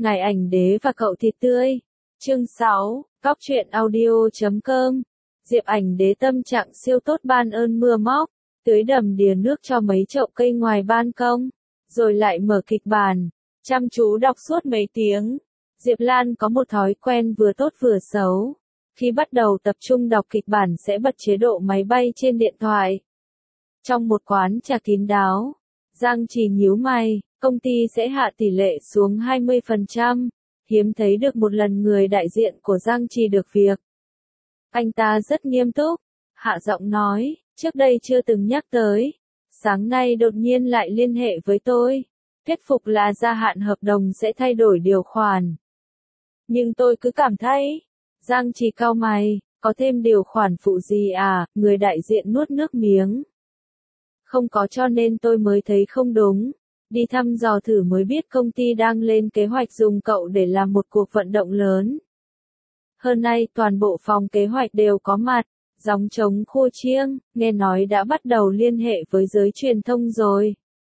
Ngài ảnh đế và cậu thịt tươi. Chương 6, Cóc truyện audio.com. Diệp ảnh đế tâm trạng siêu tốt ban ơn mưa móc, tưới đầm đìa nước cho mấy chậu cây ngoài ban công, rồi lại mở kịch bản, chăm chú đọc suốt mấy tiếng. Diệp Lan có một thói quen vừa tốt vừa xấu. Khi bắt đầu tập trung đọc kịch bản sẽ bật chế độ máy bay trên điện thoại. Trong một quán trà kín đáo, Giang Trì nhíu mày, công ty sẽ hạ tỷ lệ xuống 20%, hiếm thấy được một lần người đại diện của Giang Trì được việc. Anh ta rất nghiêm túc, hạ giọng nói, trước đây chưa từng nhắc tới, sáng nay đột nhiên lại liên hệ với tôi, thuyết phục là gia hạn hợp đồng sẽ thay đổi điều khoản. Nhưng tôi cứ cảm thấy, Giang Trì cau mày, có thêm điều khoản phụ gì à, người đại diện nuốt nước miếng. Không có, cho nên tôi mới thấy không đúng. Đi thăm dò thử mới biết công ty đang lên kế hoạch dùng cậu để làm một cuộc vận động lớn. Hôm nay toàn bộ phòng kế hoạch đều có mặt, gióng trống khua chiêng, nghe nói đã bắt đầu liên hệ với giới truyền thông rồi.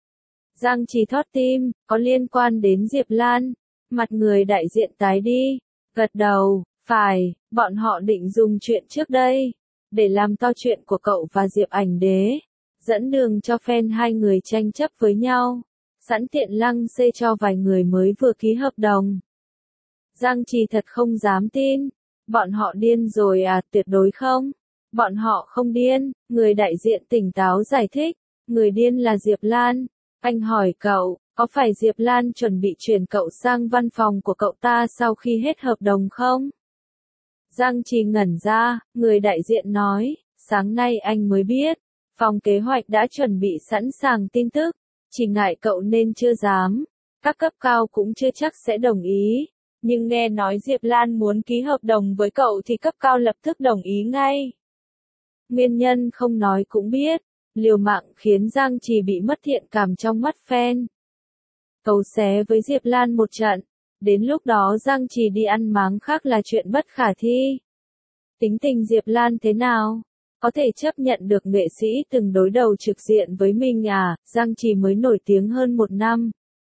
Giang Trì thót tim, có liên quan đến Diệp Lan, mặt người đại diện tái đi, gật đầu, phải, bọn họ định dùng chuyện trước đây, để làm to chuyện của cậu và Diệp ảnh đế, dẫn đường cho fan hai người tranh chấp với nhau, sẵn tiện lăng xê cho vài người mới vừa ký hợp đồng. Giang Trì thật không dám tin, bọn họ điên rồi à, tuyệt đối không, bọn họ không điên, người đại diện tỉnh táo giải thích, người điên là Diệp Lan, anh hỏi cậu, có phải Diệp Lan chuẩn bị chuyển cậu sang văn phòng của cậu ta sau khi hết hợp đồng không? Giang Trì ngẩn ra, người đại diện nói, sáng nay anh mới biết, phòng kế hoạch đã chuẩn bị sẵn sàng tin tức, chỉ ngại cậu nên chưa dám, các cấp cao cũng chưa chắc sẽ đồng ý, nhưng nghe nói Diệp Lan muốn ký hợp đồng với cậu thì cấp cao lập tức đồng ý ngay. Nguyên nhân không nói cũng biết, liều mạng khiến Giang Trì bị mất thiện cảm trong mắt fan. Cấu xé với Diệp Lan một trận, đến lúc đó Giang Trì đi ăn máng khác là chuyện bất khả thi. Tính tình Diệp Lan thế nào? Có thể chấp nhận được nghệ sĩ từng đối đầu trực diện với mình à? Giang Trì mới nổi tiếng hơn 1 năm.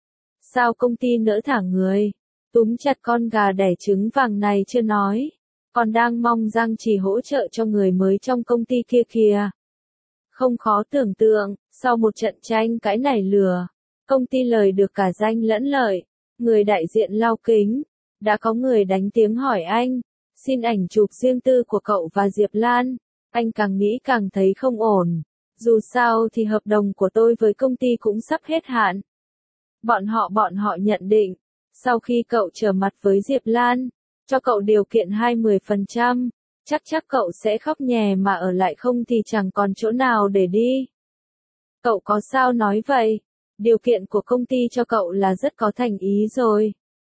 Sao công ty nỡ thả người? Túm chặt con gà đẻ trứng vàng này chưa nói, còn đang mong Giang Trì hỗ trợ cho người mới trong công ty kia kìa. Không khó tưởng tượng, sau một trận tranh cãi nảy lửa, công ty lời được cả danh lẫn lợi, người đại diện lau kính, đã có người đánh tiếng hỏi anh, xin ảnh chụp riêng tư của cậu và Diệp Lan, anh càng nghĩ càng thấy không ổn, dù sao thì hợp đồng của tôi với công ty cũng sắp hết hạn. Bọn họ nhận định, sau khi cậu trở mặt với Diệp Lan, cho cậu điều kiện 20%, chắc cậu sẽ khóc nhè mà ở lại, không thì chẳng còn chỗ nào để đi. Cậu có sao nói vậy? Điều kiện của công ty cho cậu là rất có thành ý rồi.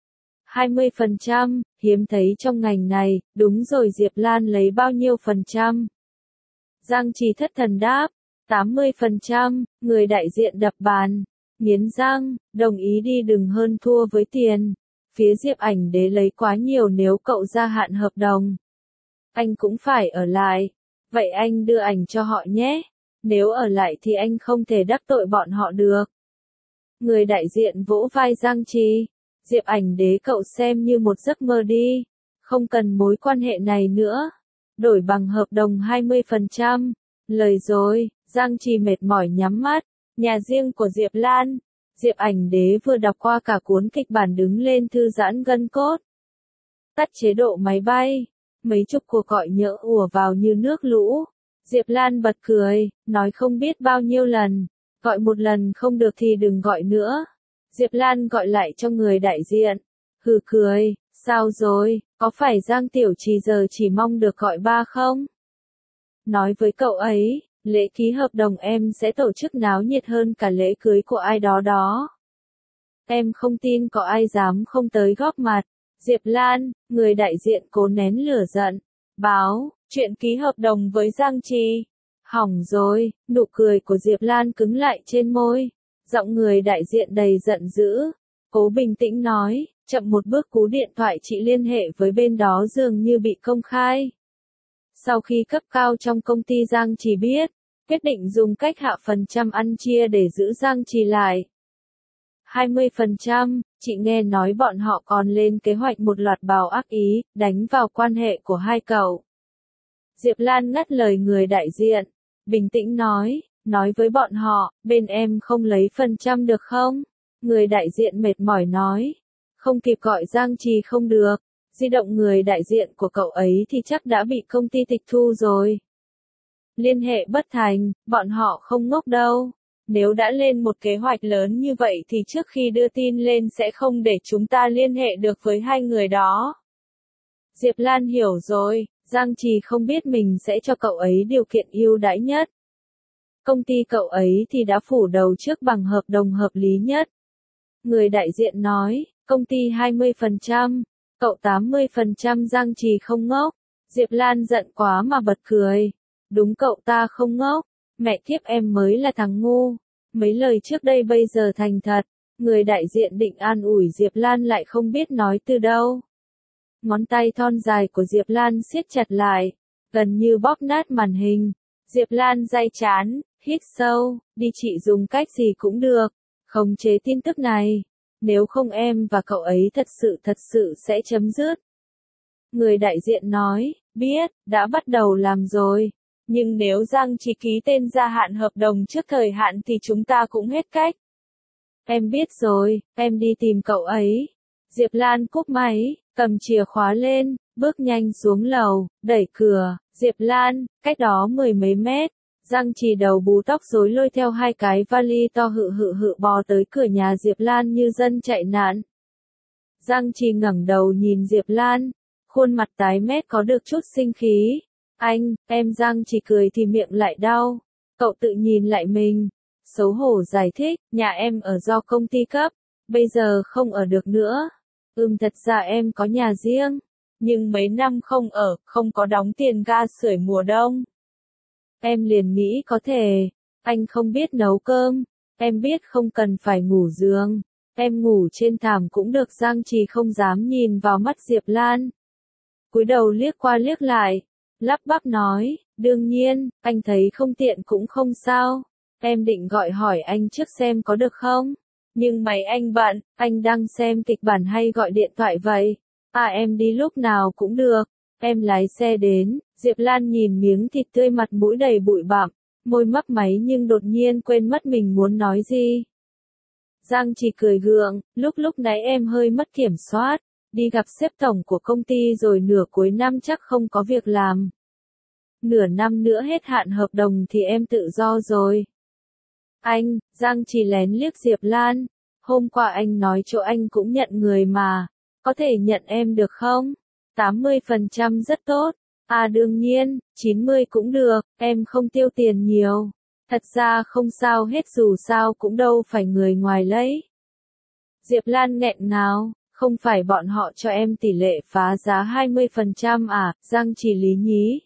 20%, hiếm thấy trong ngành này, đúng rồi, Diệp Lan lấy bao nhiêu %? Giang Trì thất thần đáp, 80%, người đại diện đập bàn, nghiến răng, đồng ý đi đừng hơn thua với tiền. Phía Diệp ảnh đế lấy quá nhiều nếu cậu gia hạn hợp đồng. Anh cũng phải ở lại. Vậy anh đưa ảnh cho họ nhé. Nếu ở lại thì anh không thể đắc tội bọn họ được. Người đại diện vỗ vai Giang Trì. Diệp ảnh đế cậu xem như một giấc mơ đi. Không cần mối quan hệ này nữa. Đổi bằng hợp đồng 20%. Lời rồi, Giang Trì mệt mỏi nhắm mắt. Nhà riêng của Diệp Lan. Diệp ảnh đế vừa đọc qua cả cuốn kịch bản đứng lên thư giãn gân cốt. Tắt chế độ máy bay. Mấy chục cuộc gọi nhỡ ùa vào như nước lũ. Diệp Lan bật cười, nói không biết bao nhiêu lần. Gọi một lần không được thì đừng gọi nữa. Diệp Lan gọi lại cho người đại diện. Hừ cười, sao rồi, có phải Giang Tiểu Trì giờ chỉ mong được gọi ba không? Nói với cậu ấy, lễ ký hợp đồng em sẽ tổ chức náo nhiệt hơn cả lễ cưới của ai đó đó. Em không tin có ai dám không tới góp mặt. Diệp Lan, người đại diện cố nén lửa giận, báo, chuyện ký hợp đồng với Giang Trì. Hỏng rồi, nụ cười của Diệp Lan cứng lại trên môi, giọng người đại diện đầy giận dữ. Cố bình tĩnh nói, chậm một bước cú điện thoại chị liên hệ với bên đó dường như bị công khai. Sau khi cấp cao trong công ty Giang Trì biết, quyết định dùng cách hạ phần trăm ăn chia để giữ Giang Trì lại. 20%, Chị nghe nói bọn họ còn lên kế hoạch một loạt bào ác ý, đánh vào quan hệ của hai cậu. Diệp Lan ngắt lời người đại diện, bình tĩnh nói với bọn họ, bên em không lấy phần trăm được không? Người đại diện mệt mỏi nói, không kịp gọi Giang Trì không được, di động người đại diện của cậu ấy thì chắc đã bị công ty tịch thu rồi. Liên hệ bất thành, bọn họ không ngốc đâu. Nếu đã lên một kế hoạch lớn như vậy thì trước khi đưa tin lên sẽ không để chúng ta liên hệ được với hai người đó. Diệp Lan hiểu rồi, Giang Trì không biết mình sẽ cho cậu ấy điều kiện ưu đãi nhất. Công ty cậu ấy thì đã phủ đầu trước bằng hợp đồng hợp lý nhất. Người đại diện nói, công ty 20%, cậu 80%. Giang Trì không ngốc. Diệp Lan giận quá mà bật cười. Đúng, cậu ta không ngốc. Mẹ kiếp, em mới là thằng ngu. Mấy lời trước đây bây giờ thành thật. Người đại diện định an ủi Diệp Lan lại không biết nói từ đâu. Ngón tay thon dài của Diệp Lan siết chặt lại, gần như bóp nát màn hình. Diệp Lan day chán, hít sâu, đi, chị dùng cách gì cũng được, khống chế tin tức này. Nếu không em và cậu ấy thật sự sẽ chấm dứt. Người đại diện nói, biết, đã bắt đầu làm rồi. Nhưng nếu Giang Trì ký tên gia hạn hợp đồng trước thời hạn thì chúng ta cũng hết cách. Em biết rồi, em đi tìm cậu ấy. Diệp Lan cúp máy, cầm chìa khóa lên, bước nhanh xuống lầu, đẩy cửa. Diệp Lan, cách đó 10 mấy mét. Giang Trì đầu bù tóc rối lôi theo hai cái vali to hự bò tới cửa nhà Diệp Lan như dân chạy nạn. Giang Trì ngẩng đầu nhìn Diệp Lan, khuôn mặt tái mét có được chút sinh khí. Anh, em. Giang Trì cười thì miệng lại đau. Cậu tự nhìn lại mình, xấu hổ giải thích, nhà em ở do công ty cấp, bây giờ không ở được nữa. Thật ra em có nhà riêng, nhưng mấy năm không ở, không có đóng tiền ga sưởi mùa đông. Em liền nghĩ có thể, anh không biết nấu cơm, em biết không cần phải ngủ giường, em ngủ trên thảm cũng được. Giang Trì không dám nhìn vào mắt Diệp Lan. Cúi đầu liếc qua liếc lại, lắp bắp nói, đương nhiên, anh thấy không tiện cũng không sao, em định gọi hỏi anh trước xem có được không? Nhưng máy anh bận, anh đang xem kịch bản hay gọi điện thoại vậy? À, em đi lúc nào cũng được, em lái xe đến. Diệp Lan nhìn miếng thịt tươi mặt mũi đầy bụi bặm, môi mấp máy nhưng đột nhiên quên mất mình muốn nói gì. Giang Trì cười gượng, lúc nãy em hơi mất kiểm soát, đi gặp sếp tổng của công ty rồi nửa cuối năm chắc không có việc làm. Nửa năm nữa hết hạn hợp đồng thì em tự do rồi. Anh, Giang Trì lén liếc Diệp Lan, hôm qua anh nói chỗ anh cũng nhận người mà, có thể nhận em được không? 80% rất tốt. À đương nhiên, 90 cũng được, em không tiêu tiền nhiều. Thật ra không sao hết, dù sao cũng đâu phải người ngoài lấy. Diệp Lan nghẹn ngào, không phải bọn họ cho em tỷ lệ phá giá 20% à? Giang Trì lý nhí.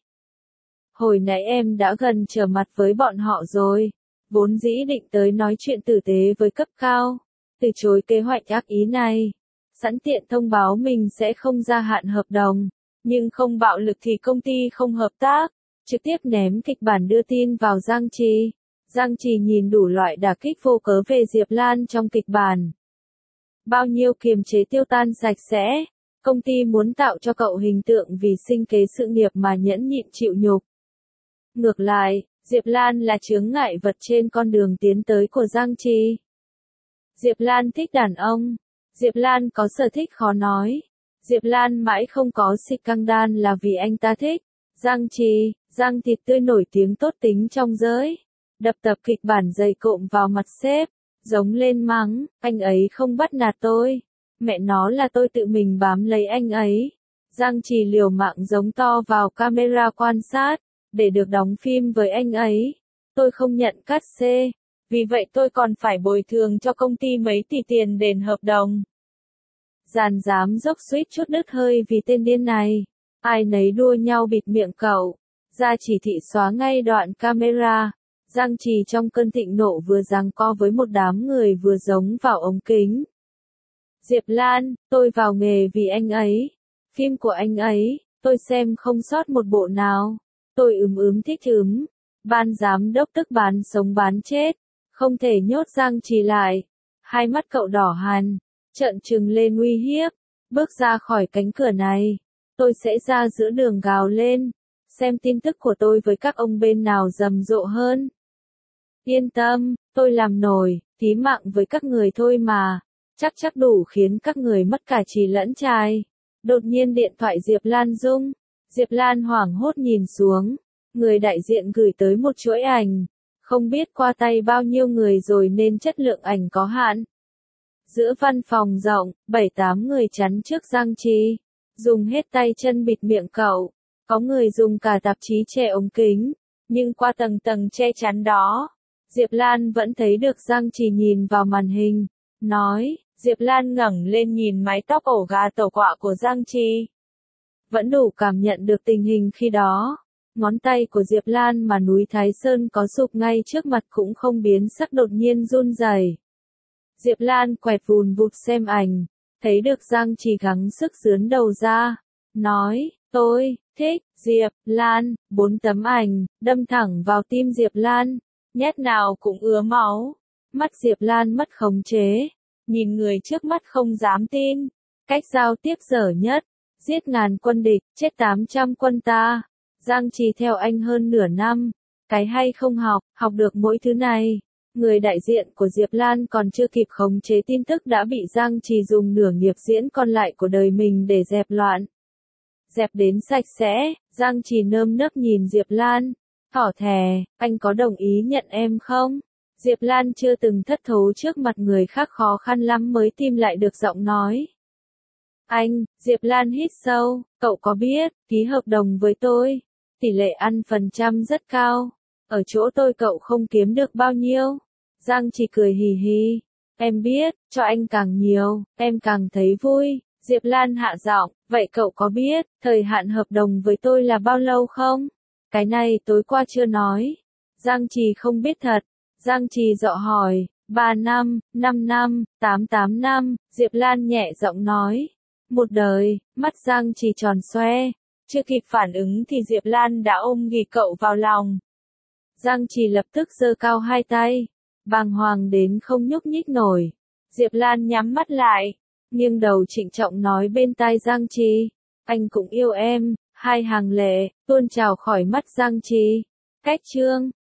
Hồi nãy em đã gần trở mặt với bọn họ rồi, vốn dĩ định tới nói chuyện tử tế với cấp cao, từ chối kế hoạch ác ý này, sẵn tiện thông báo mình sẽ không gia hạn hợp đồng, nhưng không bạo lực thì công ty không hợp tác, trực tiếp ném kịch bản đưa tin vào Giang Trì. Giang Trì nhìn đủ loại đả kích vô cớ về Diệp Lan trong kịch bản. Bao nhiêu kiềm chế tiêu tan sạch sẽ, công ty muốn tạo cho cậu hình tượng vì sinh kế sự nghiệp mà nhẫn nhịn chịu nhục. Ngược lại, Diệp Lan là chướng ngại vật trên con đường tiến tới của Giang Trì. Diệp Lan thích đàn ông. Diệp Lan có sở thích khó nói. Diệp Lan mãi không có scandal là vì anh ta thích. Giang Trì, Giang thịt tươi nổi tiếng tốt tính trong giới. Đập tập kịch bản dày cộm vào mặt sếp, giống lên mắng, anh ấy không bắt nạt tôi. Mẹ nó là tôi tự mình bám lấy anh ấy. Giang Trì liều mạng giống to vào camera quan sát, để được đóng phim với anh ấy. Tôi không nhận cát xê, vì vậy tôi còn phải bồi thường cho công ty mấy tỷ tiền đền hợp đồng. Giàn giám dốc suýt chút đứt hơi vì tên điên này. Ai nấy đua nhau bịt miệng cậu. Ra chỉ thị xóa ngay đoạn camera. Giang Trì trong cơn thịnh nộ vừa giằng co với một đám người vừa giống vào ống kính. Diệp Lan, tôi vào nghề vì anh ấy. Phim của anh ấy, tôi xem không sót một bộ nào. Tôi thích. Ban giám đốc tức bán sống bán chết. Không thể nhốt Giang Trì lại. Hai mắt cậu đỏ hằn. trợn trừng lên uy hiếp, bước ra khỏi cánh cửa này. Tôi sẽ ra giữa đường gào lên, xem tin tức của tôi với các ông bên nào rầm rộ hơn. Yên tâm, tôi làm nổi, tí mạng với các người thôi mà, chắc đủ khiến các người mất cả trì lẫn trai. Đột nhiên điện thoại Diệp Lan rung, Diệp Lan hoảng hốt nhìn xuống, người đại diện gửi tới một chuỗi ảnh, không biết qua tay bao nhiêu người rồi nên chất lượng ảnh có hạn. Giữa văn phòng rộng, 7-8 người chắn trước Giang Trì, dùng hết tay chân bịt miệng cậu, có người dùng cả tạp chí che ống kính, nhưng qua tầng tầng che chắn đó, Diệp Lan vẫn thấy được Giang Trì nhìn vào màn hình, nói, Diệp Lan ngẩng lên nhìn mái tóc ổ gà tổ quạ của Giang Trì. Vẫn đủ cảm nhận được tình hình khi đó, ngón tay của Diệp Lan mà núi Thái Sơn có sụp ngay trước mặt cũng không biến sắc đột nhiên run rẩy. Diệp Lan quẹt vùn vụt xem ảnh, thấy được Giang Trì gắng sức xướn đầu ra, nói, tôi thích Diệp Lan, 4 tấm ảnh, đâm thẳng vào tim Diệp Lan, nhét nào cũng ứa máu. Mắt Diệp Lan mất khống chế, nhìn người trước mắt không dám tin, cách giao tiếp dở nhất, giết ngàn quân địch, chết 800 quân ta. Giang Trì theo anh hơn nửa năm, cái hay không học, học được mỗi thứ này. Người đại diện của Diệp Lan còn chưa kịp khống chế tin tức đã bị Giang Trì dùng nửa nghiệp diễn còn lại của đời mình để dẹp loạn. Dẹp đến sạch sẽ, Giang Trì nơm nớp nhìn Diệp Lan, thỏ thè, anh có đồng ý nhận em không? Diệp Lan chưa từng thất thố trước mặt người khác khó khăn lắm mới tìm lại được giọng nói. Anh, Diệp Lan hít sâu, cậu có biết, ký hợp đồng với tôi, tỷ lệ ăn phần trăm rất cao, ở chỗ tôi cậu không kiếm được bao nhiêu. Giang Trì cười hì hì, em biết, cho anh càng nhiều, em càng thấy vui. Diệp Lan hạ giọng, vậy cậu có biết, thời hạn hợp đồng với tôi là bao lâu không? Cái này tối qua chưa nói. Giang Trì không biết thật. Giang Trì dọ hỏi, 3 năm, 5 năm, 8 năm, Diệp Lan nhẹ giọng nói. Một đời, mắt Giang Trì tròn xoe. Chưa kịp phản ứng thì Diệp Lan đã ôm ghì cậu vào lòng. Giang Trì lập tức giơ cao hai tay, bàng hoàng đến không nhúc nhích nổi. Diệp Lan nhắm mắt lại, nghiêng đầu trịnh trọng nói bên tai Giang Trì, anh cũng yêu em, hai hàng lệ tuôn trào khỏi mắt Giang Trì. Cách chương